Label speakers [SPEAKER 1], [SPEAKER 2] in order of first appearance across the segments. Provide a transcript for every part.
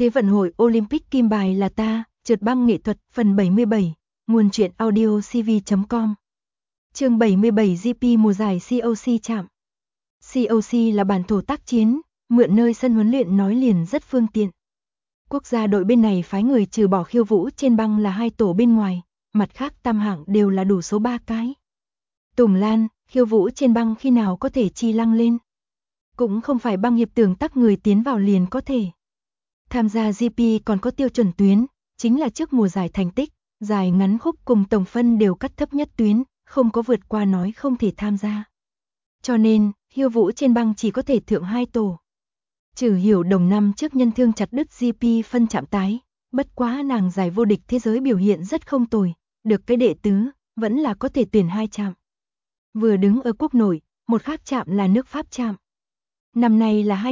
[SPEAKER 1] Thế vận hội Olympic kim bài là ta, trượt băng nghệ thuật, phần 77, nguồn truyện audio cv.com. Chương 77 GP mùa giải COC chạm. COC là bản thổ tác chiến, mượn nơi sân huấn luyện nói liền rất phương tiện. Quốc gia đội bên này phái người trừ bỏ khiêu vũ trên băng là 2 tổ bên ngoài, mặt khác tam hạng đều là đủ số 3 cái. Tùng Lan, khiêu vũ trên băng khi nào có thể chi lăng lên? Cũng không phải băng hiệp tưởng tắc người tiến vào liền có thể. Tham gia GP còn có tiêu chuẩn tuyến, chính là trước mùa giải thành tích, dài ngắn khúc cùng tổng phân đều cắt thấp nhất tuyến, không có vượt qua nói không thể tham gia. Cho nên, khiêu vũ trên băng chỉ có thể thượng 2 tổ. Trừ Hiểu Đồng năm trước nhân thương chặt đứt GP phân chạm tái, bất quá nàng giải vô địch thế giới biểu hiện rất không tồi, được cái đệ tứ, vẫn là có thể tuyển 2 chạm. Vừa đứng ở quốc nội, một khác chạm là nước Pháp chạm. Năm nay là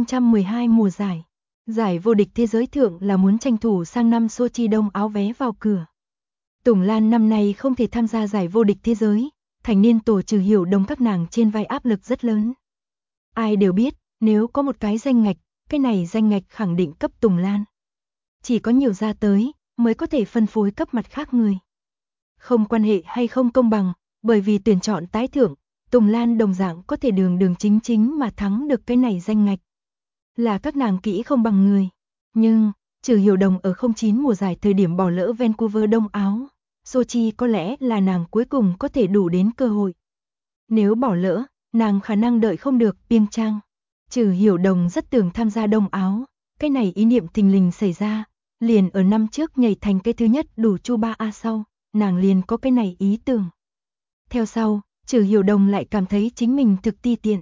[SPEAKER 1] 2012 mùa giải. Giải vô địch thế giới thượng là muốn tranh thủ sang năm Sochi Đông áo vé vào cửa. Tùng Lan năm nay không thể tham gia giải vô địch thế giới, thành niên tổ Trừ Hiểu Đồng các nàng trên vai áp lực rất lớn. Ai đều biết, nếu có một cái danh ngạch, cái này danh ngạch khẳng định cấp Tùng Lan. Chỉ có nhiều ra tới, mới có thể phân phối cấp mặt khác người. Không quan hệ hay không công bằng, bởi vì tuyển chọn tái thưởng, Tùng Lan đồng dạng có thể đường chính mà thắng được cái này danh ngạch. Là các nàng kỹ không bằng người. Nhưng, Trừ Hiểu Đồng ở 09 mùa giải thời điểm bỏ lỡ Vancouver Đông Áo, Sochi có lẽ là nàng cuối cùng có thể đủ đến cơ hội. Nếu bỏ lỡ, nàng khả năng đợi không được Pyeongchang. Trừ Hiểu Đồng rất tưởng tham gia Đông Áo, cái này ý niệm thình lình xảy ra, liền ở năm trước nhảy thành cái thứ nhất đủ chu 3A sau, nàng liền có cái này ý tưởng. Theo sau, Trừ Hiểu Đồng lại cảm thấy chính mình thực ti tiện.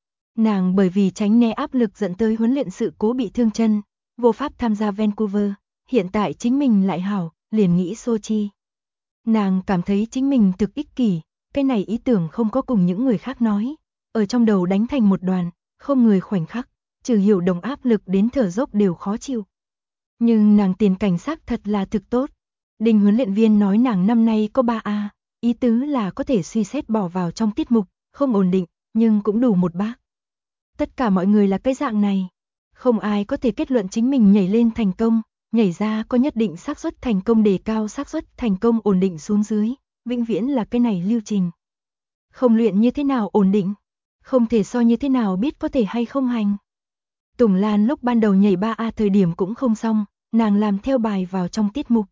[SPEAKER 1] Nàng bởi vì tránh né áp lực dẫn tới huấn luyện sự cố bị thương chân, vô pháp tham gia Vancouver, hiện tại chính mình lại hảo, liền nghĩ Sochi. Nàng cảm thấy chính mình thực ích kỷ, cái này ý tưởng không có cùng những người khác nói, ở trong đầu đánh thành một đoàn, không người khoảnh khắc, Trừ Hiểu Đồng áp lực đến thở dốc đều khó chịu. Nhưng nàng tiền cảnh sát thật là thực tốt. Đinh huấn luyện viên nói nàng năm nay có 3A, ý tứ là có thể suy xét bỏ vào trong tiết mục, không ổn định, nhưng cũng đủ một bác. Tất cả mọi người là cái dạng này, không ai có thể kết luận chính mình nhảy lên thành công, nhảy ra có nhất định xác suất thành công đề cao xác suất thành công ổn định xuống dưới, vĩnh viễn là cái này lưu trình. Không luyện như thế nào ổn định, không thể so như thế nào biết có thể hay không hành. Tùng Lan lúc ban đầu nhảy 3A thời điểm cũng không xong, nàng làm theo bài vào trong tiết mục.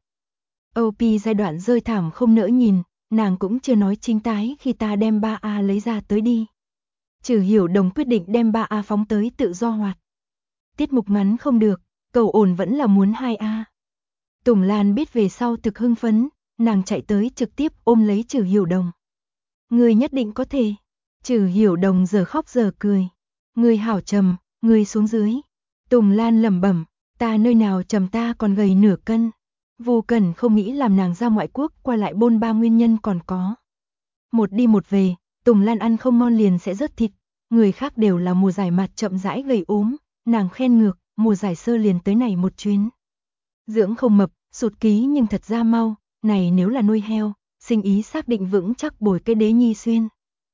[SPEAKER 1] OP giai đoạn rơi thảm không nỡ nhìn, nàng cũng chưa nói chính tái khi ta đem 3A lấy ra tới đi. Trừ Hiểu Đồng quyết định đem 3A phóng tới tự do hoạt. Tiết mục ngắn không được, cầu ổn vẫn là muốn 2A. Tùng Lan biết về sau thực hưng phấn, nàng chạy tới trực tiếp ôm lấy Trừ Hiểu Đồng. Người nhất định có thể. Trừ Hiểu Đồng giờ khóc giờ cười. Người hảo trầm, người xuống dưới. Tùng Lan lẩm bẩm, ta nơi nào trầm ta còn gầy nửa cân. Vô Cần không nghĩ làm nàng ra ngoại quốc qua lại bôn ba nguyên nhân còn có. Một đi một về, Tùng Lan ăn không ngon liền sẽ rớt thịt, người khác đều là mùa giải mặt chậm rãi gầy ốm, nàng khen ngược, mùa giải sơ liền tới này một chuyến. Dưỡng không mập, sụt ký nhưng thật ra mau, này nếu là nuôi heo, sinh ý xác định vững chắc bồi cái đế nhi xuyên.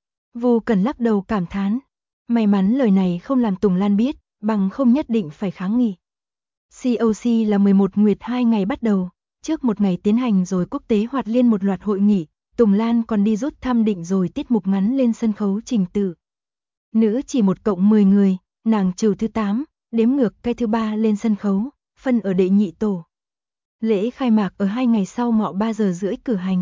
[SPEAKER 1] Vô Cần lắc đầu cảm thán, may mắn lời này không làm Tùng Lan biết, bằng không nhất định phải kháng nghị. COC là 11 nguyệt 2 ngày bắt đầu, trước một ngày tiến hành rồi quốc tế hoạt liên một loạt hội nghị, Tùng Lan còn đi rút thăm định rồi tiết mục ngắn lên sân khấu trình tự. Nữ chỉ 1+10 người, nàng trừ thứ 8, đếm ngược cái thứ 3 lên sân khấu, phân ở đệ nhị tổ. Lễ khai mạc ở 2 ngày sau ngọ 3 giờ rưỡi cử hành.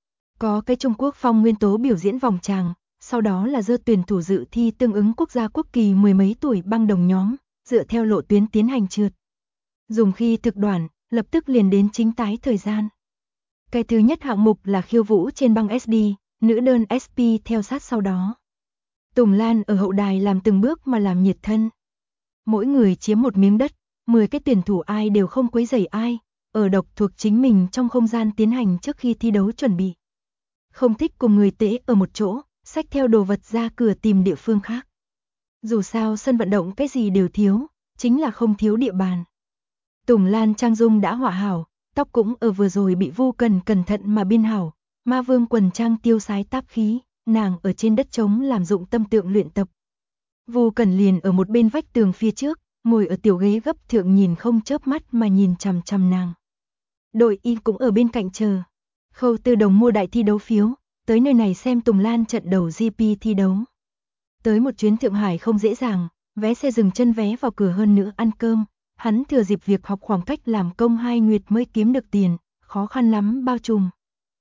[SPEAKER 1] Có cái Trung Quốc phong nguyên tố biểu diễn vòng tràng, sau đó là dơ tuyển thủ dự thi tương ứng quốc gia quốc kỳ mười mấy tuổi băng đồng nhóm, dựa theo lộ tuyến tiến hành trượt. Dùng khi thực đoạn, lập tức liền đến chính tái thời gian. Cái thứ nhất hạng mục là khiêu vũ trên băng SD, nữ đơn SP theo sát sau đó. Tùng Lan ở hậu đài làm từng bước mà làm nhiệt thân. Mỗi người chiếm một miếng đất, 10 cái tuyển thủ ai đều không quấy rầy ai, ở độc thuộc chính mình trong không gian tiến hành trước khi thi đấu chuẩn bị. Không thích cùng người tễ ở một chỗ, xách theo đồ vật ra cửa tìm địa phương khác. Dù sao sân vận động cái gì đều thiếu, chính là không thiếu địa bàn. Tùng Lan trang dung đã họa hảo, tóc cũng ở vừa rồi bị Vô Cần cẩn thận mà biên hảo, ma vương quần trang tiêu sái táp khí, nàng ở trên đất trống làm dụng tâm tượng luyện tập. Vô Cần liền ở một bên vách tường phía trước, ngồi ở tiểu ghế gấp thượng nhìn không chớp mắt mà nhìn chằm chằm nàng. Đội Y cũng ở bên cạnh chờ. Khâu Tư Đồng mua đại thi đấu phiếu, tới nơi này xem Tùng Lan trận đầu GP thi đấu. Tới một chuyến Thượng Hải không dễ dàng, vé xe dừng chân vé vào cửa hơn nữa ăn cơm. Hắn thừa dịp việc học khoảng cách làm công 2 nguyệt mới kiếm được tiền, khó khăn lắm bao trùm.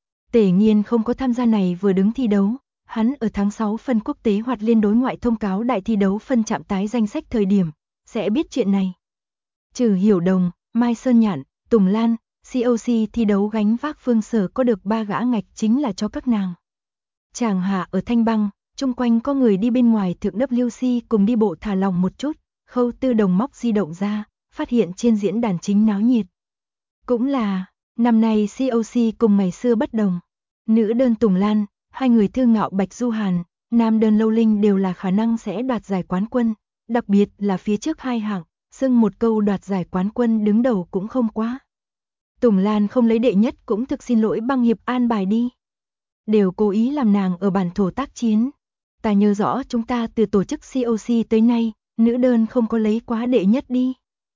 [SPEAKER 1] Tề Nghiên không có tham gia này vừa đứng thi đấu, hắn ở tháng 6 phân quốc tế hoạt liên đối ngoại thông cáo đại thi đấu phân chạm tái danh sách thời điểm, sẽ biết chuyện này. Trừ Hiểu Đồng, Mai Sơn Nhạn, Tùng Lan, COC thi đấu gánh vác Phương Sở có được 3 gã ngạch chính là cho các nàng. Chàng Hạ ở Thanh Băng, chung quanh có người đi bên ngoài thượng WC cùng đi bộ thả lỏng một chút, Khâu Tư Đồng móc di động ra, phát hiện trên diễn đàn chính náo nhiệt. Cũng là, năm nay COC cùng ngày xưa bất đồng. Nữ đơn Tùng Lan, hai người Thư Ngạo Bạch Du Hàn, nam đơn Lâu Linh đều là khả năng sẽ đoạt giải quán quân, đặc biệt là phía trước hai hạng, xưng một câu đoạt giải quán quân đứng đầu cũng không quá. Tùng Lan không lấy đệ nhất cũng thực xin lỗi băng hiệp an bài đi. Đều cố ý làm nàng ở bản thổ tác chiến. Ta nhớ rõ chúng ta từ tổ chức COC tới nay, nữ đơn không có lấy quá đệ nhất đi.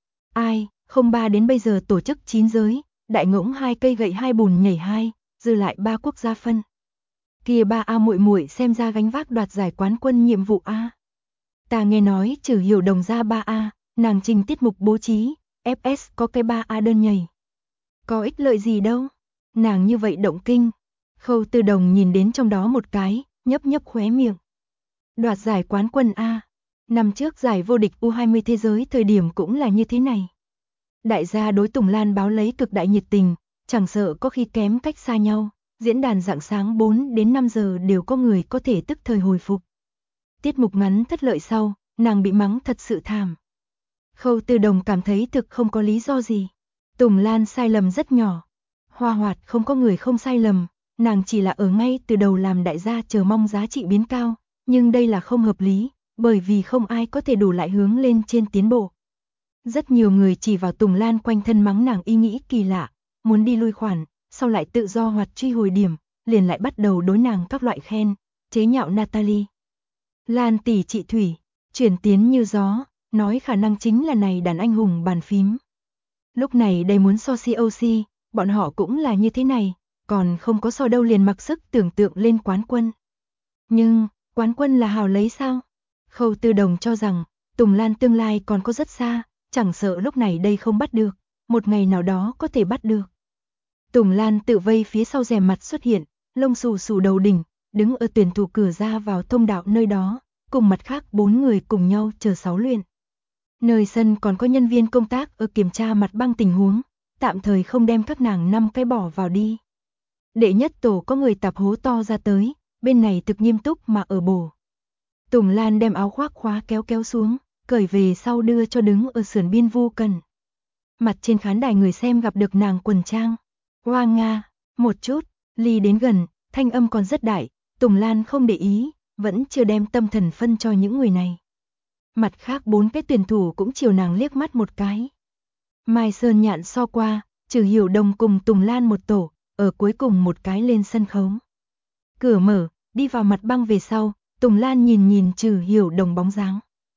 [SPEAKER 1] Ai, 03 đến bây giờ tổ chức 9 giới, đại ngỗng 2 cây gậy 2 bùn nhảy 2, dư lại 3 quốc gia phân. Kia 3A muội muội xem ra gánh vác đoạt giải quán quân nhiệm vụ A. Ta nghe nói Trừ Hiểu Đồng ra 3A, nàng trình tiết mục bố trí, FS có cái 3A đơn nhảy. Có ích lợi gì đâu, nàng như vậy động kinh. Khâu Tư Đồng nhìn đến trong đó một cái, nhấp nhấp khóe miệng. Đoạt giải quán quân A, năm trước giải vô địch U20 thế giới thời điểm cũng là như thế này. Đại gia đối Tùng Lan báo lấy cực đại nhiệt tình, chẳng sợ có khi kém cách xa nhau, diễn đàn rạng sáng 4 đến 5 giờ đều có người có thể tức thời hồi phục. Tiết mục ngắn thất lợi sau, nàng bị mắng thật sự thảm. Khâu Tư Đồng cảm thấy thực không có lý do gì. Tùng Lan sai lầm rất nhỏ. Hoa Hoạt không có người không sai lầm, nàng chỉ là ở ngay từ đầu làm đại gia chờ mong giá trị biến cao, nhưng đây là không hợp lý, bởi vì không ai có thể đủ lại hướng lên trên tiến bộ. Rất nhiều người chỉ vào Tùng Lan quanh thân mắng nàng ý nghĩ kỳ lạ, muốn đi lui khoản, sau lại tự do hoạt truy hồi điểm, liền lại bắt đầu đối nàng các loại khen, chế nhạo Natalie. Lan tỷ chị Thủy, chuyển tiến như gió, nói khả năng chính là này đàn anh hùng bàn phím. Lúc này đây muốn so COC, bọn họ cũng là như thế này, còn không có so đâu liền mặc sức tưởng tượng lên quán quân. Nhưng, quán quân là hào lấy sao? Khâu Tư Đồng cho rằng, Tùng Lan tương lai còn có rất xa, chẳng sợ lúc này đây không bắt được, một ngày nào đó có thể bắt được. Tùng Lan tự vây phía sau rèm mặt xuất hiện, lông xù xù đầu đỉnh, đứng ở tuyển thủ cửa ra vào thông đạo nơi đó, cùng mặt khác 4 người cùng nhau chờ 6 luyện. Nơi sân còn có nhân viên công tác ở kiểm tra mặt băng tình huống, tạm thời không đem các nàng 5 cái bỏ vào đi. Đệ nhất tổ có người tạp hố to ra tới, bên này thực nghiêm túc mà ở bổ. Tùng Lan đem áo khoác khóa kéo xuống, cởi về sau đưa cho đứng ở sườn biên Vu Cần. Mặt trên khán đài người xem gặp được nàng quần trang. Hoa Nga, một chút, ly đến gần, thanh âm còn rất đại, Tùng Lan không để ý, vẫn chưa đem tâm thần phân cho những người này. Mặt khác 4 cái tuyển thủ cũng chiều nàng liếc mắt một cái. Mai Sơn Nhạn so qua, Trừ Hiểu Đồng cùng Tùng Lan một tổ, ở cuối cùng một cái lên sân khấu. Cửa mở, đi vào mặt băng về sau, Tùng Lan nhìn Trừ Hiểu Đồng bóng dáng.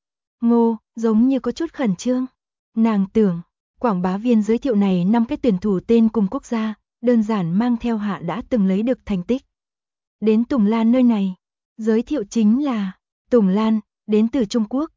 [SPEAKER 1] Ngô, giống như có chút khẩn trương. Nàng tưởng, quảng bá viên giới thiệu này 5 cái tuyển thủ tên cùng quốc gia, đơn giản mang theo hạ đã từng lấy được thành tích. Đến Tùng Lan nơi này, giới thiệu chính là Tùng Lan, đến từ Trung Quốc,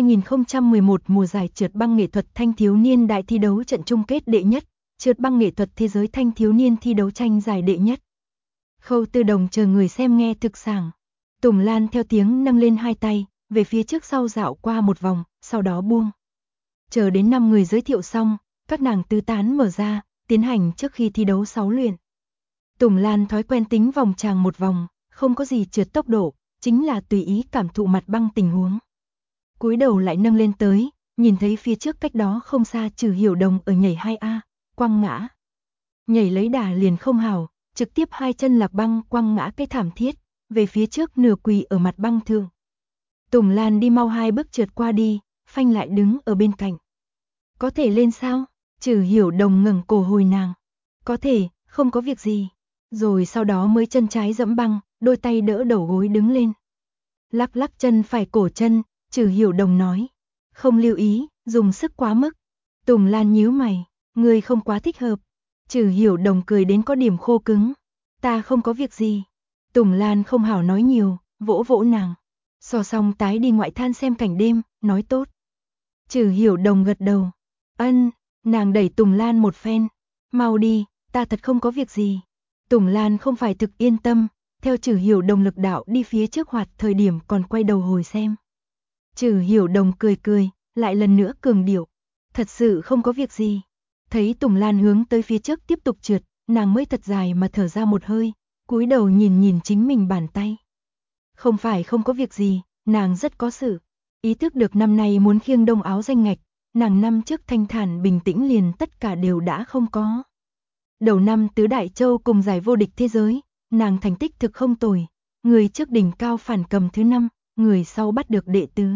[SPEAKER 1] 2011 mùa giải trượt băng nghệ thuật thanh thiếu niên đại thi đấu trận chung kết đệ nhất, trượt băng nghệ thuật thế giới thanh thiếu niên thi đấu tranh giải đệ nhất. Khâu Tư Đồng chờ người xem nghe thực sảng. Tùng Lan theo tiếng nâng lên hai tay, về phía trước sau dạo qua một vòng, sau đó buông. Chờ đến 5 người giới thiệu xong, các nàng tứ tán mở ra, tiến hành trước khi thi đấu 6 luyện. Tùng Lan thói quen tính vòng tràng một vòng, không có gì trượt tốc độ, chính là tùy ý cảm thụ mặt băng tình huống. Cúi đầu lại nâng lên tới, nhìn thấy phía trước cách đó không xa Trừ Hiểu Đồng ở nhảy 2A, quăng ngã. Nhảy lấy đà liền không hào, trực tiếp hai chân lạc băng quăng ngã cái thảm thiết, về phía trước nửa quỳ ở mặt băng thượng. Tùng Lan đi mau 2 bước trượt qua đi, phanh lại đứng ở bên cạnh. Có thể lên sao? Trừ Hiểu Đồng ngẩng cổ hồi nàng. Có thể, không có việc gì. Rồi sau đó mới chân trái dẫm băng, đôi tay đỡ đầu gối đứng lên. Lắc lắc chân phải cổ chân, Trừ Hiểu Đồng nói. Không lưu ý, dùng sức quá mức. Tùng Lan nhíu mày, ngươi không quá thích hợp. Trừ Hiểu Đồng cười đến có điểm khô cứng. Ta không có việc gì. Tùng Lan không hảo nói nhiều, vỗ vỗ nàng. So xong tái đi ngoại than xem cảnh đêm, nói tốt. Trừ Hiểu Đồng gật đầu. Ân, nàng đẩy Tùng Lan một phen. Mau đi, ta thật không có việc gì. Tùng Lan không phải thực yên tâm, theo Trừ Hiểu Đồng lực đạo đi phía trước hoạt thời điểm còn quay đầu hồi xem. Trừ Hiểu Đồng cười cười, lại lần nữa cường điệu. Thật sự không có việc gì. Thấy Tùng Lan hướng tới phía trước tiếp tục trượt, nàng mới thật dài mà thở ra một hơi, cúi đầu nhìn nhìn chính mình bàn tay. Không phải không có việc gì, nàng rất có sự. Ý thức được năm nay muốn khiêng đông áo danh ngạch, nàng năm trước thanh thản bình tĩnh liền tất cả đều đã không có. Đầu năm tứ đại châu cùng giải vô địch thế giới, nàng thành tích thực không tồi, người trước đỉnh cao phản cầm thứ 5, người sau bắt được đệ tứ.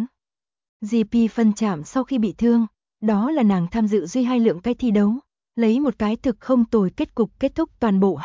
[SPEAKER 1] GP phân chạm sau khi bị thương, đó là nàng tham dự duy 2 lượng cái thi đấu, lấy một cái thực không tồi kết cục kết thúc toàn bộ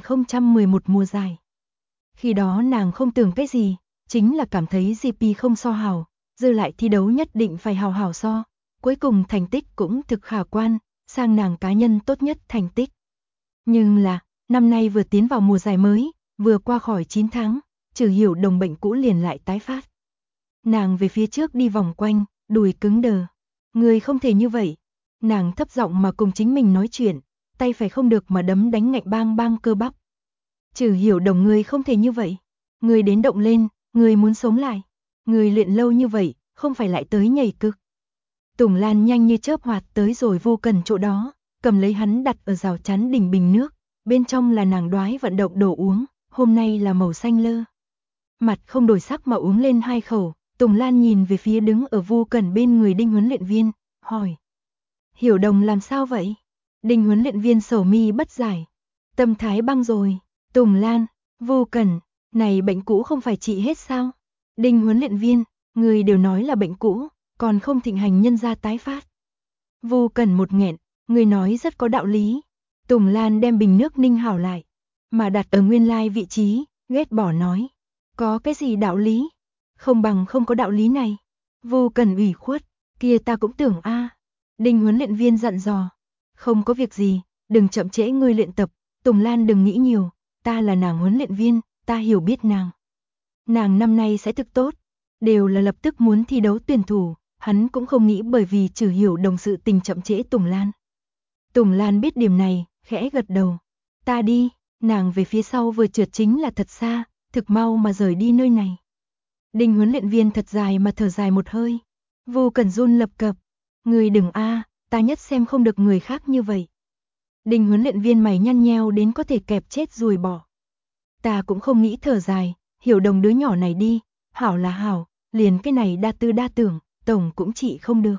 [SPEAKER 1] 2011 mùa giải. Khi đó nàng không tưởng cái gì, chính là cảm thấy GP không so hào, dư lại thi đấu nhất định phải hào hào so, cuối cùng thành tích cũng thực khả quan, sang nàng cá nhân tốt nhất thành tích. Nhưng là, năm nay vừa tiến vào mùa giải mới, vừa qua khỏi 9 tháng, Trừ Hiểu Đồng bệnh cũ liền lại tái phát. Nàng về phía trước đi vòng quanh, đùi cứng đờ. Người không thể như vậy. Nàng thấp giọng mà cùng chính mình nói chuyện, tay phải không được mà đấm đánh ngạnh bang bang cơ bắp. Trừ Hiểu Đồng, người không thể như vậy. Người đến động lên, người muốn sống lại. Người luyện lâu như vậy, không phải lại tới nhảy cực. Tùng Lan nhanh như chớp hoạt tới rồi Vô Cần chỗ đó, cầm lấy hắn đặt ở rào chắn đỉnh bình nước, bên trong là nàng đoái vận động đồ uống, hôm nay là màu xanh lơ. Mặt không đổi sắc mà uống lên 2 khẩu, Tùng Lan nhìn về phía đứng ở Vô Cần bên người Đinh huấn luyện viên, hỏi. Hiểu Đồng làm sao vậy? Đinh huấn luyện viên sầu mi bất giải. Tâm thái băng rồi. Tùng Lan, Vô Cần, này bệnh cũ không phải trị hết sao? Đinh huấn luyện viên, người đều nói là bệnh cũ, còn không thịnh hành nhân ra tái phát. Vô Cần một nghẹn, người nói rất có đạo lý. Tùng Lan đem bình nước ninh hảo lại, mà đặt ở nguyên lai vị trí, ghét bỏ nói. Có cái gì đạo lý? Không bằng không có đạo lý này. Vô Cần ủy khuất, kia ta cũng tưởng a. Đinh huấn luyện viên dặn dò. Không có việc gì, đừng chậm trễ ngươi luyện tập, Tùng Lan đừng nghĩ nhiều, ta là nàng huấn luyện viên, ta hiểu biết nàng. Nàng năm nay sẽ thực tốt, đều là lập tức muốn thi đấu tuyển thủ, hắn cũng không nghĩ bởi vì Trừ Hiểu Đồng sự tình chậm trễ Tùng Lan. Tùng Lan biết điểm này, khẽ gật đầu. Ta đi, nàng về phía sau vừa trượt chính là thật xa, thực mau mà rời đi nơi này. Đinh huấn luyện viên thật dài mà thở dài một hơi. Vô Cần run lập cập. Người đừng a, ta nhất xem không được người khác như vậy. Đinh huấn luyện viên mày nhăn nheo đến có thể kẹp chết ruồi bỏ. Ta cũng không nghĩ thở dài, Hiểu Đồng đứa nhỏ này đi, hảo là hảo, liền cái này đa tư đa tưởng, tổng cũng trị không được.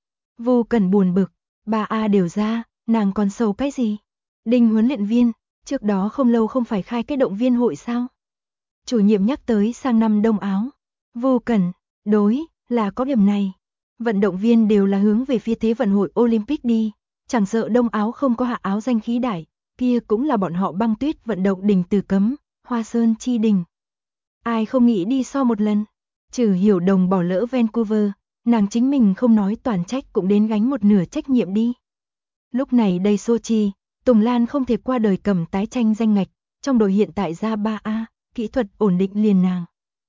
[SPEAKER 1] Vô Cần buồn bực, ba a đều ra, nàng còn sầu cái gì? Đinh huấn luyện viên, trước đó không lâu không phải khai cái động viên hội sao? Chủ nhiệm nhắc tới sang năm đông áo. Vô Cần, đối, là có điểm này. Vận động viên đều là hướng về phía Thế vận hội Olympic đi, chẳng sợ đông áo không có hạ áo danh khí đại, kia cũng là bọn họ băng tuyết vận động đỉnh Từ Cấm, Hoa Sơn chi đỉnh. Ai không nghĩ đi so một lần? Trừ Hiểu Đồng bỏ lỡ Vancouver, nàng chính mình không nói toàn trách cũng đến gánh một nửa trách nhiệm đi. Lúc này đây Sochi, Tùng Lan không thể qua đời cầm tái tranh danh ngạch, trong đội hiện tại ra 3A, kỹ thuật ổn định liền nàng.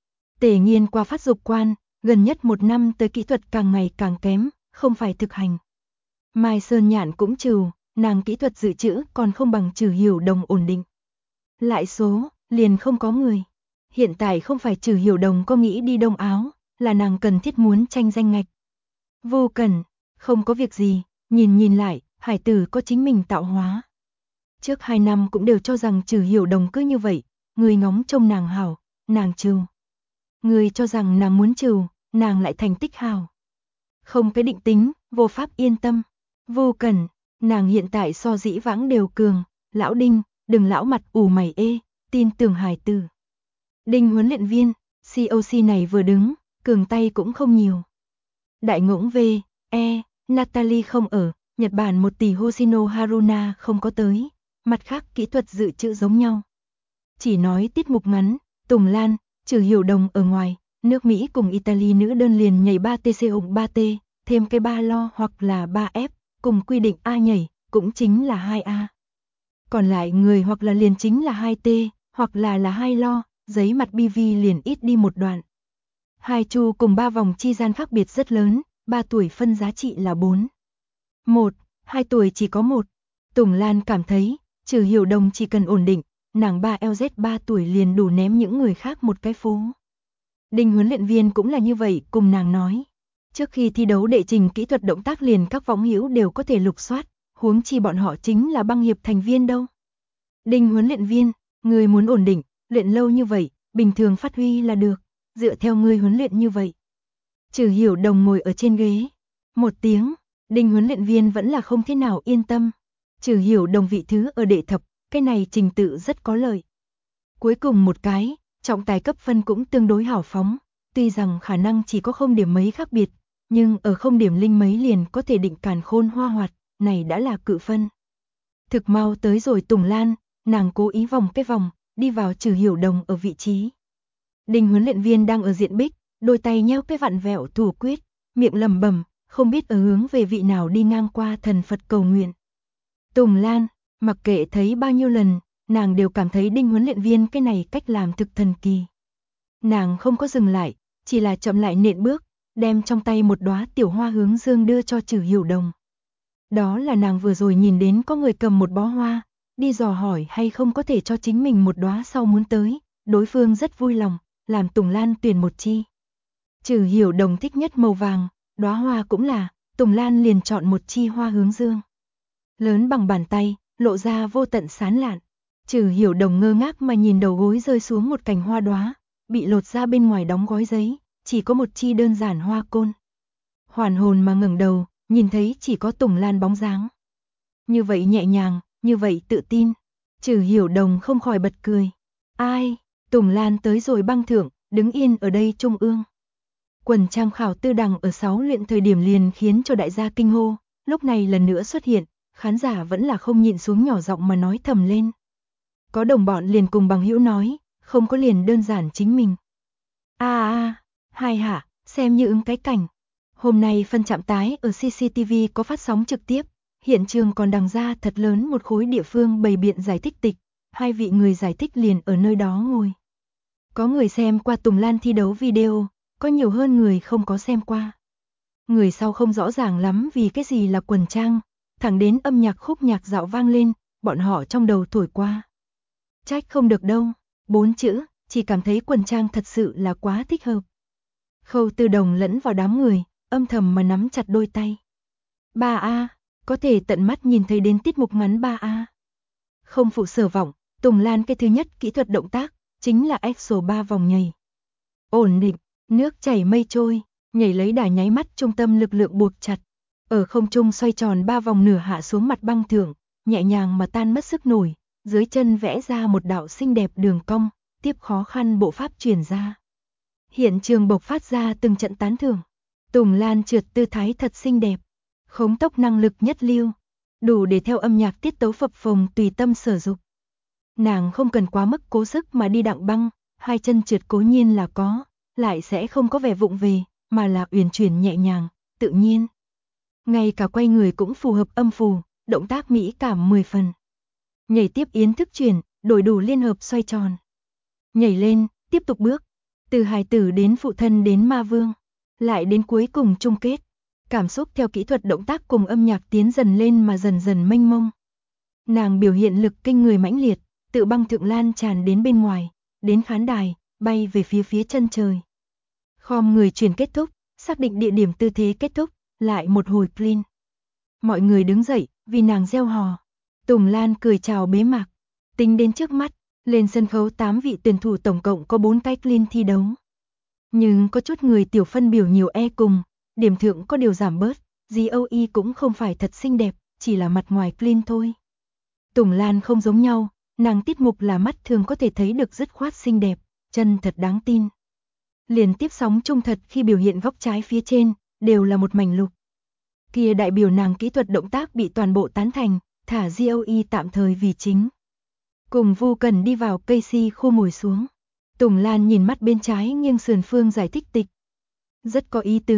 [SPEAKER 1] Tề Nghiên qua phát dục quan, gần nhất 1 năm tới kỹ thuật càng ngày càng kém, không phải thực hành. Mai Sơn Nhạn cũng trừ, nàng kỹ thuật dự trữ còn không bằng Trừ Hiểu Đồng ổn định. Lại số, liền không có người. Hiện tại không phải Trừ Hiểu Đồng có nghĩ đi đông áo, là nàng cần thiết muốn tranh danh ngạch. Vô Cần, không có việc gì, nhìn lại, hải tử có chính mình tạo hóa. Trước 2 năm cũng đều cho rằng Trừ Hiểu Đồng cứ như vậy, người ngóng trông nàng hảo, nàng trừ. Người cho rằng nàng muốn trừ, nàng lại thành tích hảo. Không cái định tính, vô pháp yên tâm. Vô Cần, nàng hiện tại so dĩ vãng đều cường, lão Đinh, đừng lão mặt ủ mày ê, tin tưởng hài tử. Đinh huấn luyện viên, COC này vừa đứng, cường tay cũng không nhiều. Đại ngỗng V, E, Natalie không ở, Nhật Bản 1 tỷ Hoshino Haruna không có tới, mặt khác kỹ thuật dự trữ giống nhau. Chỉ nói tiết mục ngắn, Tùng Lan, Trừ Hiểu Đồng ở ngoài, nước Mỹ cùng Italy nữ đơn liền nhảy 3TC ủng 3T, thêm cái 3 lo hoặc là 3F, cùng quy định A nhảy, cũng chính là 2A. Còn lại người hoặc là liền chính là 2T, hoặc là 2 lo, giấy mặt BV liền ít đi một đoạn. 2 chu cùng 3 vòng chi gian khác biệt rất lớn, 3 tuổi phân giá trị là 4. 1, 2 tuổi chỉ có 1. Tùng Lan cảm thấy, Trừ Hiểu Đồng chỉ cần ổn định, nàng 3LZ 3 tuổi liền đủ ném những người khác một cái phố. Đinh huấn luyện viên cũng là như vậy, cùng nàng nói. Trước khi thi đấu đệ trình kỹ thuật động tác liền các võng hữu đều có thể lục soát, huống chi bọn họ chính là băng hiệp thành viên đâu. Đinh huấn luyện viên, người muốn ổn định, luyện lâu như vậy, bình thường phát huy là được, dựa theo người huấn luyện như vậy. Trừ Hiểu Đồng ngồi ở trên ghế. Một tiếng, Đinh huấn luyện viên vẫn là không thế nào yên tâm. Trừ Hiểu Đồng vị thứ ở đệ thập, cái này trình tự rất có lợi. Cuối cùng một cái, trọng tài cấp phân cũng tương đối hào phóng, tuy rằng khả năng chỉ có 0 điểm mấy khác biệt, nhưng ở 0 điểm linh mấy liền có thể định càn khôn hoa hoạt, này đã là cự phân. Thực mau tới rồi Tùng Lan, nàng cố ý vòng cái vòng, đi vào Trừ Hiểu Đồng ở vị trí. Đinh huấn luyện viên đang ở diện bích, đôi tay nheo cái vặn vẹo thủ quyết, miệng lẩm bẩm, không biết ở hướng về vị nào đi ngang qua thần Phật cầu nguyện. Tùng Lan, mặc kệ thấy bao nhiêu lần, nàng đều cảm thấy Đinh huấn luyện viên cái này cách làm thực thần kỳ. Nàng không có dừng lại, chỉ là chậm lại nện bước, đem trong tay một đóa tiểu hoa hướng dương đưa cho Trừ Hiểu Đồng. Đó là nàng vừa rồi nhìn đến có người cầm một bó hoa, đi dò hỏi hay không có thể cho chính mình một đóa sau muốn tới, đối phương rất vui lòng, làm Tùng Lan tuyển một chi. Trừ Hiểu Đồng thích nhất màu vàng, đóa hoa cũng là, Tùng Lan liền chọn một chi hoa hướng dương. Lớn bằng bàn tay, lộ ra vô tận sán lạn. Trừ Hiểu Đồng ngơ ngác mà nhìn đầu gối rơi xuống một cành hoa đóa, bị lột ra bên ngoài đóng gói giấy, chỉ có một chi đơn giản hoa côn. Hoàn hồn mà ngẩng đầu, nhìn thấy chỉ có Tùng Lan bóng dáng. Như vậy nhẹ nhàng, như vậy tự tin. Trừ Hiểu Đồng không khỏi bật cười. Ai? Tùng Lan tới rồi băng thượng, đứng yên ở đây trung ương. Quần trang khảo tư đằng ở 6 luyện thời điểm liền khiến cho đại gia kinh hô, lúc này lần nữa xuất hiện, khán giả vẫn là không nhịn xuống nhỏ giọng mà nói thầm lên. Có đồng bọn liền cùng bằng hữu nói, không có liền đơn giản chính mình. Hai hả, xem như ứng cái cảnh. Hôm nay phân trạm tái ở CCTV có phát sóng trực tiếp, hiện trường còn đằng ra thật lớn một khối địa phương bày biện giải thích tịch, 2 vị người giải thích liền ở nơi đó ngồi. Có người xem qua Tùng Lan thi đấu video, có nhiều hơn người không có xem qua. Người sau không rõ ràng lắm vì cái gì là quần trang, thẳng đến âm nhạc khúc nhạc dạo vang lên, bọn họ trong đầu thổi qua. Trách không được đâu, 4 chữ, chỉ cảm thấy quần trang thật sự là quá thích hợp. Khâu Tư Đồng lẫn vào đám người, âm thầm mà nắm chặt đôi tay. 3A, có thể tận mắt nhìn thấy đến tiết mục ngắn 3A. Không phụ sở vọng, Tùng Lan cái thứ nhất kỹ thuật động tác, chính là EXO 3 vòng nhảy. Ổn định, nước chảy mây trôi, nhảy lấy đà nháy mắt trung tâm lực lượng buộc chặt. Ở không trung xoay tròn 3 vòng nửa hạ xuống mặt băng thượng, nhẹ nhàng mà tan mất sức nổi, dưới chân vẽ ra một đạo xinh đẹp đường cong, tiếp khó khăn bộ pháp truyền ra. Hiện trường bộc phát ra từng trận tán thưởng. Tùng Lan trượt tư thái thật xinh đẹp, khống tốc năng lực nhất lưu, đủ để theo âm nhạc tiết tấu phập phồng tùy tâm sở dục. Nàng không cần quá mức cố sức mà đi đặng băng, 2 chân trượt cố nhiên là có, lại sẽ không có vẻ vụng về, mà là uyển chuyển nhẹ nhàng, tự nhiên. Ngay cả quay người cũng phù hợp âm phù, động tác mỹ cảm 10 phần. Nhảy tiếp yến thức chuyển, đổi đủ liên hợp xoay tròn. Nhảy lên, tiếp tục bước, từ hài tử đến phụ thân đến ma vương, lại đến cuối cùng chung kết. Cảm xúc theo kỹ thuật động tác cùng âm nhạc tiến dần lên mà dần dần mênh mông. Nàng biểu hiện lực kinh người mãnh liệt, tự băng thượng lan tràn đến bên ngoài, đến khán đài, bay về phía chân trời. Khom người chuyển kết thúc, xác định địa điểm tư thế kết thúc, lại một hồi clean. Mọi người đứng dậy, vì nàng reo hò. Tùng Lan cười chào bế mạc. Tính đến trước mắt, lên sân khấu 8 vị tuyển thủ tổng cộng có 4 cái clean thi đấu. Nhưng có chút người tiểu phân biểu nhiều E cùng, điểm thượng có điều giảm bớt, GOE cũng không phải thật xinh đẹp, chỉ là mặt ngoài clean thôi. Tùng Lan không giống nhau, nàng tiết mục là mắt thường có thể thấy được dứt khoát xinh đẹp, chân thật đáng tin. Liền tiếp sóng trung thật khi biểu hiện góc trái phía trên, đều là một mảnh lục. Kia đại biểu nàng kỹ thuật động tác bị toàn bộ tán thành, thả GOE tạm thời vì chính. Cùng Vu Cần đi vào cây si khu ngồi xuống. Tùng Lan nhìn mắt bên trái nghiêng sườn phương giải thích tịch. Rất có ý tứ,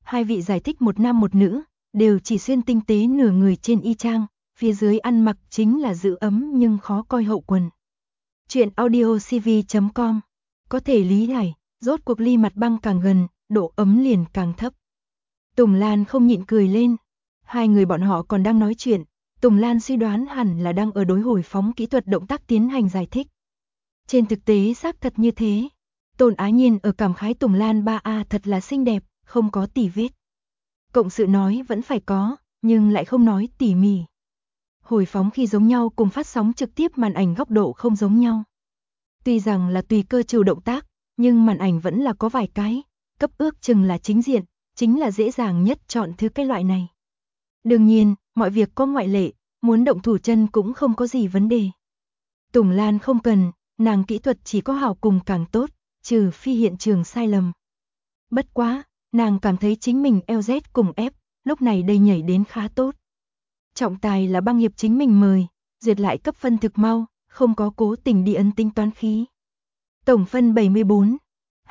[SPEAKER 1] Hai vị giải thích một nam một nữ, đều chỉ xuyên tinh tế nửa người trên y chang, phía dưới ăn mặc chính là giữ ấm nhưng khó coi hậu quần. Chuyện audio cv.com. Có thể lý giải, rốt cuộc ly mặt băng càng gần, độ ấm liền càng thấp. Tùng Lan không nhịn cười lên. Hai người bọn họ còn đang nói chuyện, Tùng Lan suy đoán hẳn là đang ở đối hồi phóng kỹ thuật động tác tiến hành giải thích. Trên thực tế xác thật như thế. Tôn Á Nhiên ở cảm khái Tùng Lan 3A thật là xinh đẹp, không có tỉ vết. Cộng sự nói vẫn phải có, nhưng lại không nói tỉ mỉ. Hồi phóng khi giống nhau cùng phát sóng trực tiếp màn ảnh góc độ không giống nhau. Tuy rằng là tùy cơ trừ động tác, nhưng màn ảnh vẫn là có vài cái, cấp ước chừng là chính diện, chính là dễ dàng nhất chọn thứ cái loại này. Đương nhiên, mọi việc có ngoại lệ, muốn động thủ chân cũng không có gì vấn đề. Tùng Lan không cần, nàng kỹ thuật chỉ có hảo cùng càng tốt, trừ phi hiện trường sai lầm. Bất quá, nàng cảm thấy chính mình LZ cùng F, lúc này đây nhảy đến khá tốt. Trọng tài là băng hiệp chính mình mời, duyệt lại cấp phân thực mau, không có cố tình đi ấn tính toán khí. Tổng phân 74,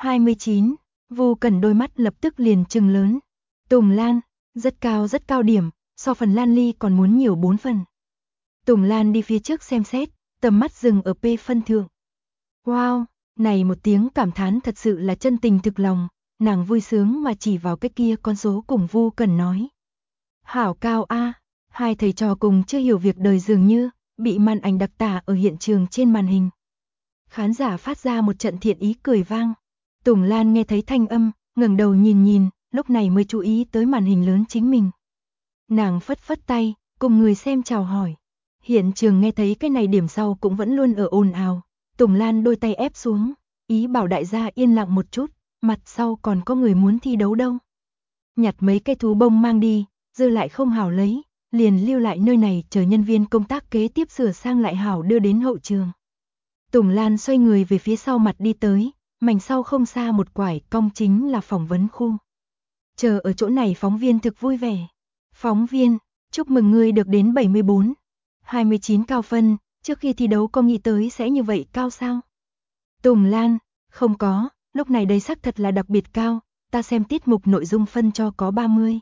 [SPEAKER 1] 29, Vu Cẩn đôi mắt lập tức liền trừng lớn. Tùng Lan, rất cao điểm, so phần Lan Ly còn muốn nhiều 4 phần. Tùng Lan đi phía trước xem xét, tầm mắt dừng ở P phân thượng. Wow, này một tiếng cảm thán thật sự là chân tình thực lòng, nàng vui sướng mà chỉ vào cái kia con số cùng Vu Cẩn nói. Hảo cao a, hai thầy trò cùng chưa hiểu việc đời dường như, bị màn ảnh đặc tả ở hiện trường trên màn hình. Khán giả phát ra một trận thiện ý cười vang. Tùng Lan nghe thấy thanh âm, ngẩng đầu nhìn, lúc này mới chú ý tới màn hình lớn chính mình. Nàng phất phất tay, cùng người xem chào hỏi. Hiện trường nghe thấy cái này điểm sau cũng vẫn luôn ở ồn ào. Tùng Lan đôi tay ép xuống, ý bảo đại gia yên lặng một chút, mặt sau còn có người muốn thi đấu đâu. Nhặt mấy cây thú bông mang đi, dư lại không hảo lấy, liền lưu lại nơi này chờ nhân viên công tác kế tiếp sửa sang lại hảo đưa đến hậu trường. Tùng Lan xoay người về phía sau mặt đi tới, mảnh sau không xa một quải cong chính là phỏng vấn khu. Chờ ở chỗ này phóng viên thực vui vẻ. Phóng viên, chúc mừng ngươi được đến 74, 29 cao phân, trước khi thi đấu có nghĩ tới sẽ như vậy cao sao? Tùng Lan, không có, lúc này đây sắc thật là đặc biệt cao, ta xem tiết mục nội dung phân cho có 30.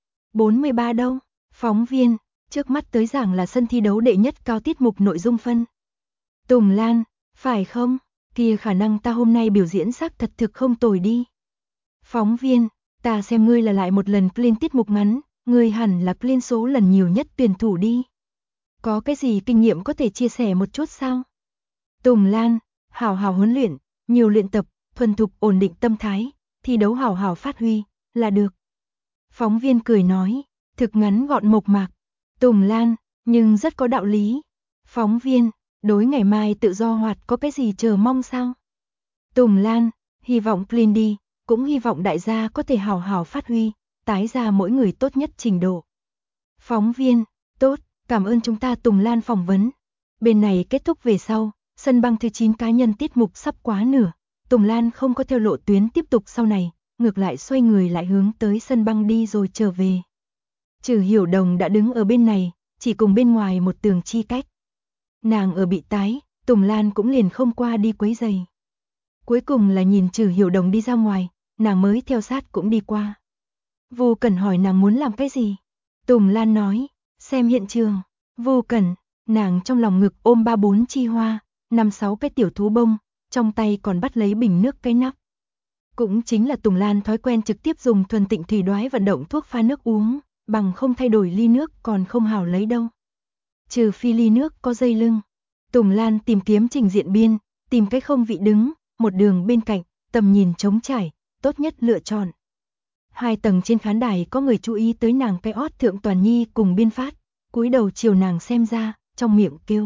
[SPEAKER 1] 43 đâu? Phóng viên, trước mắt tới giảng là sân thi đấu đệ nhất cao tiết mục nội dung phân. Tùng Lan, phải không? Kia khả năng ta hôm nay biểu diễn sắc thật thực không tồi đi. Phóng viên, ta xem ngươi là lại một lần clean tiết mục ngắn, ngươi hẳn là clean số lần nhiều nhất tuyển thủ đi. Có cái gì kinh nghiệm có thể chia sẻ một chút sao? Tùng Lan, hảo hảo huấn luyện, nhiều luyện tập, thuần thục ổn định tâm thái, thi đấu hảo hảo phát huy, là được. Phóng viên cười nói, thực ngắn gọn mộc mạc. Tùng Lan, nhưng rất có đạo lý. Phóng viên, đối ngày mai tự do hoạt có cái gì chờ mong sao? Tùng Lan, hy vọng clean đi, cũng hy vọng đại gia có thể hảo hảo phát huy, tái ra mỗi người tốt nhất trình độ. Phóng viên, tốt, cảm ơn chúng ta Tùng Lan phỏng vấn. Bên này kết thúc về sau, sân băng thứ 9 cá nhân tiết mục sắp quá nửa, Tùng Lan không có theo lộ tuyến tiếp tục sau này, ngược lại xoay người lại hướng tới sân băng đi rồi trở về. Trừ Hiểu Đồng đã đứng ở bên này, chỉ cùng bên ngoài một tường chi cách. Nàng ở bị tái, Tùng Lan cũng liền không qua đi quấy giày. Cuối cùng là nhìn Trừ Hiểu Đồng đi ra ngoài, nàng mới theo sát cũng đi qua. Vu Cẩn hỏi nàng muốn làm cái gì? Tùng Lan nói, xem hiện trường. Vu Cẩn, nàng trong lòng ngực ôm 3-4 chi hoa, 5-6 cái tiểu thú bông, trong tay còn bắt lấy bình nước cái nắp. Cũng chính là Tùng Lan thói quen trực tiếp dùng thuần tịnh thủy đoái vận động thuốc pha nước uống, bằng không thay đổi ly nước còn không hảo lấy đâu. Trừ phi ly nước có dây lưng. Tùng Lan tìm kiếm trình diện biên, tìm cái không vị đứng, một đường bên cạnh, tầm nhìn trống trải, tốt nhất lựa chọn. 2 tầng trên khán đài có người chú ý tới nàng cái ót thượng Toàn Nhi cùng biên phát, cúi đầu chiều nàng xem ra, trong miệng kêu.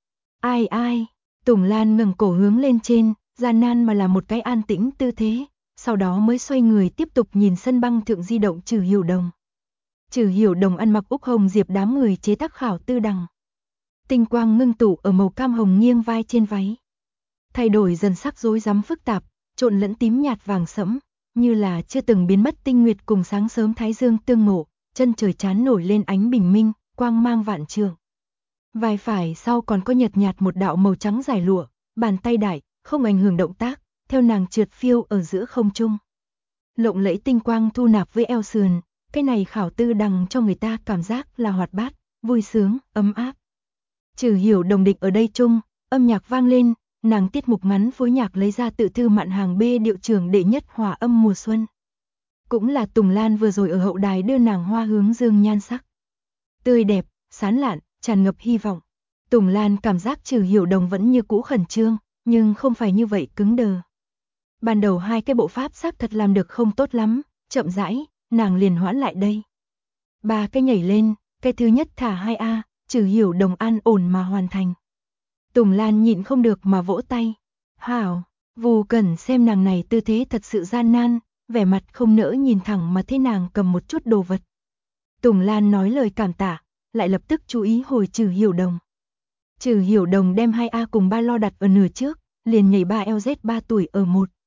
[SPEAKER 1] Ai ai, Tùng Lan ngẩng cổ hướng lên trên, gian nan mà làm một cái an tĩnh tư thế, sau đó mới xoay người tiếp tục nhìn sân băng thượng di động Trừ Hiểu Đồng. Trừ Hiểu Đồng ăn mặc Úc Hồng Diệp đám người chế tác khảo tư đằng. Tinh quang ngưng tụ ở màu cam hồng nghiêng vai trên váy. Thay đổi dần sắc rối rắm phức tạp, trộn lẫn tím nhạt vàng sẫm, như là chưa từng biến mất tinh nguyệt cùng sáng sớm thái dương tương ngộ, chân trời chán nổi lên ánh bình minh, quang mang vạn trượng. Vai phải sau còn có nhợt nhạt một đạo màu trắng dài lụa, bàn tay đại, không ảnh hưởng động tác, theo nàng trượt phiêu ở giữa không trung. lộng lẫy tinh quang thu nạp với eo sườn, cái này khảo tư đằng cho người ta cảm giác là hoạt bát, vui sướng, ấm áp. Trừ Hiểu Đồng định ở đây chung, âm nhạc vang lên, nàng tiết mục ngắn phối nhạc lấy ra tự thư mạn hàng B điệu trường đệ nhất hòa âm mùa xuân. Cũng là Tùng Lan vừa rồi ở hậu đài đưa nàng hoa hướng dương nhan sắc. Tươi đẹp, sán lạn, tràn ngập hy vọng. Tùng Lan cảm giác Trừ Hiểu Đồng vẫn như cũ khẩn trương, nhưng không phải như vậy cứng đờ. Ban đầu hai cái bộ pháp xác thật làm được không tốt lắm, chậm rãi, nàng liền hoãn lại đây. Ba cái nhảy lên, cái thứ nhất thả 2A, Trừ Hiểu Đồng an ổn mà hoàn thành. Tùng Lan nhịn không được mà vỗ tay. Hảo, Vu Cẩn xem nàng này tư thế thật sự gian nan, vẻ mặt không nỡ nhìn thẳng mà thấy nàng cầm một chút đồ vật. Tùng Lan nói lời cảm tạ, lại lập tức chú ý hồi Trừ Hiểu Đồng. Trừ Hiểu Đồng đem 2A cùng ba lo đặt ở nửa trước, liền nhảy 3LZ 3 tuổi ở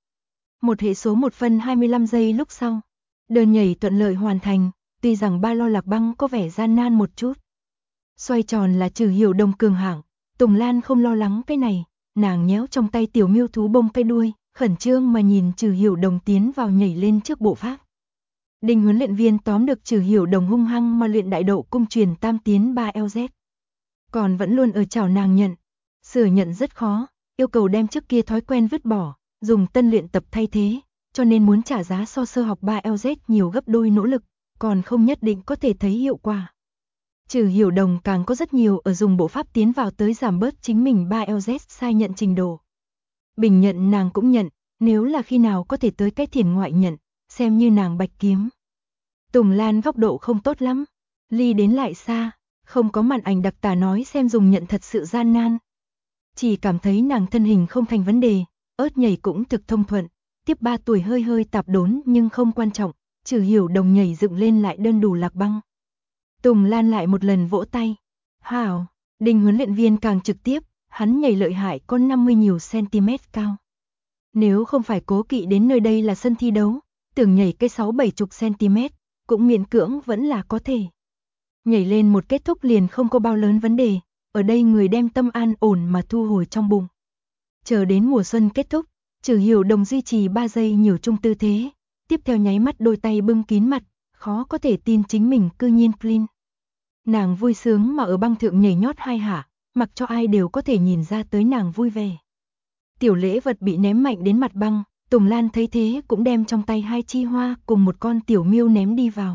[SPEAKER 1] một hệ số 1 phân 25 giây lúc sau. Đơn nhảy thuận lợi hoàn thành, tuy rằng ba lo lạc băng có vẻ gian nan một chút. Xoay tròn là Trừ Hiểu Đồng cường hạng, Tùng Lan không lo lắng cái này, nàng nhéo trong tay tiểu miêu thú bông cái đuôi, khẩn trương mà nhìn Trừ Hiểu Đồng tiến vào nhảy lên trước bộ pháp. Đinh huấn luyện viên tóm được Trừ Hiểu Đồng hung hăng mà luyện đại độ cung truyền tam tiến 3LZ. Còn vẫn luôn ở chảo nàng nhận. Sửa nhận rất khó, yêu cầu đem trước kia thói quen vứt bỏ, dùng tân luyện tập thay thế, cho nên muốn trả giá so sơ học 3LZ nhiều gấp đôi nỗ lực, còn không nhất định có thể thấy hiệu quả. Trừ Hiểu Đồng càng có rất nhiều ở dùng bộ pháp tiến vào tới giảm bớt chính mình 3LZ sai nhận trình độ. Bình nhận nàng cũng nhận, nếu là khi nào có thể tới cái thiền ngoại nhận, xem như nàng bạch kiếm. Tùng Lan góc độ không tốt lắm, ly đến lại xa, không có màn ảnh đặc tả nói xem dùng nhận thật sự gian nan. Chỉ cảm thấy nàng thân hình không thành vấn đề, ớt nhảy cũng thực thông thuận, tiếp 3 tuổi hơi hơi tạp đốn nhưng không quan trọng, Trừ Hiểu Đồng nhảy dựng lên lại đơn đủ lạc băng. Tùng Lan lại một lần vỗ tay. Hảo, Đinh huấn luyện viên càng trực tiếp, hắn nhảy lợi hại có 50 nhiều cm cao. Nếu không phải cố kỵ đến nơi đây là sân thi đấu, tưởng nhảy cái 6-70 cm, cũng miễn cưỡng vẫn là có thể. Nhảy lên một kết thúc liền không có bao lớn vấn đề, ở đây người đem tâm an ổn mà thu hồi trong bụng. Chờ đến mùa xuân kết thúc, Trừ Hiểu Đồng duy trì 3 giây nhiều chung tư thế, tiếp theo nháy mắt đôi tay bưng kín mặt, khó có thể tin chính mình cư nhiên clean. Nàng vui sướng mà ở băng thượng nhảy nhót 2 hạ, mặc cho ai đều có thể nhìn ra tới nàng vui vẻ. Tiểu lễ vật bị ném mạnh đến mặt băng, Tùng Lan thấy thế cũng đem trong tay 2 chi hoa cùng một con tiểu miêu ném đi vào.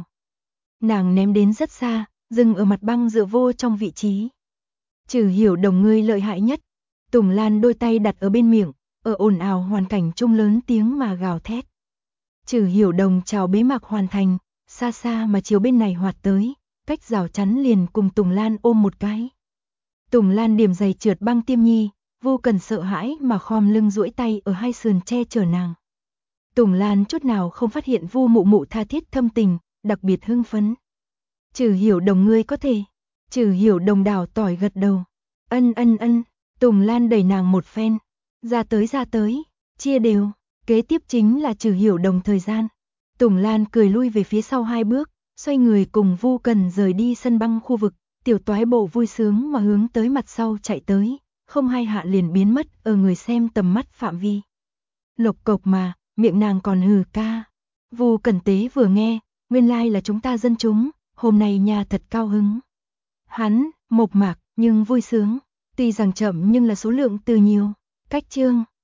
[SPEAKER 1] Nàng ném đến rất xa, dừng ở mặt băng dựa vô trong vị trí. Trừ Hiểu Đồng ngươi lợi hại nhất. Tùng Lan đôi tay đặt ở bên miệng, ở ồn ào hoàn cảnh chung lớn tiếng mà gào thét. Trừ Hiểu Đồng chào bế mạc hoàn thành, xa xa mà chiều bên này hoạt tới, cách rào chắn liền cùng Tùng Lan ôm một cái. Tùng Lan điểm giày trượt băng tiêm nhi, vô cần sợ hãi mà khom lưng duỗi tay ở hai sườn che chở nàng. Tùng Lan chút nào không phát hiện Vu Mụ Mụ tha thiết thâm tình, đặc biệt hưng phấn. Trừ Hiểu Đồng ngươi có thể. Trừ Hiểu Đồng đảo tỏi gật đầu. Ân. Tùng Lan đẩy nàng một phen. Ra tới, chia đều. Kế tiếp chính là Trừ Hiểu Đồng thời gian. Tùng Lan cười lui về phía sau 2 bước, xoay người cùng Vu Cần rời đi sân băng khu vực. Tiểu toái bộ vui sướng mà hướng tới mặt sau chạy tới, không 2 hạ liền biến mất ở người xem tầm mắt phạm vi. Lộc cộc mà, miệng nàng còn hừ ca. Vu Cẩn Tế vừa nghe, nguyên lai là chúng ta dân chúng, hôm nay nhà thật cao hứng. Hắn, mộc mạc, nhưng vui sướng, tuy rằng chậm nhưng là số lượng từ nhiều. Cách chương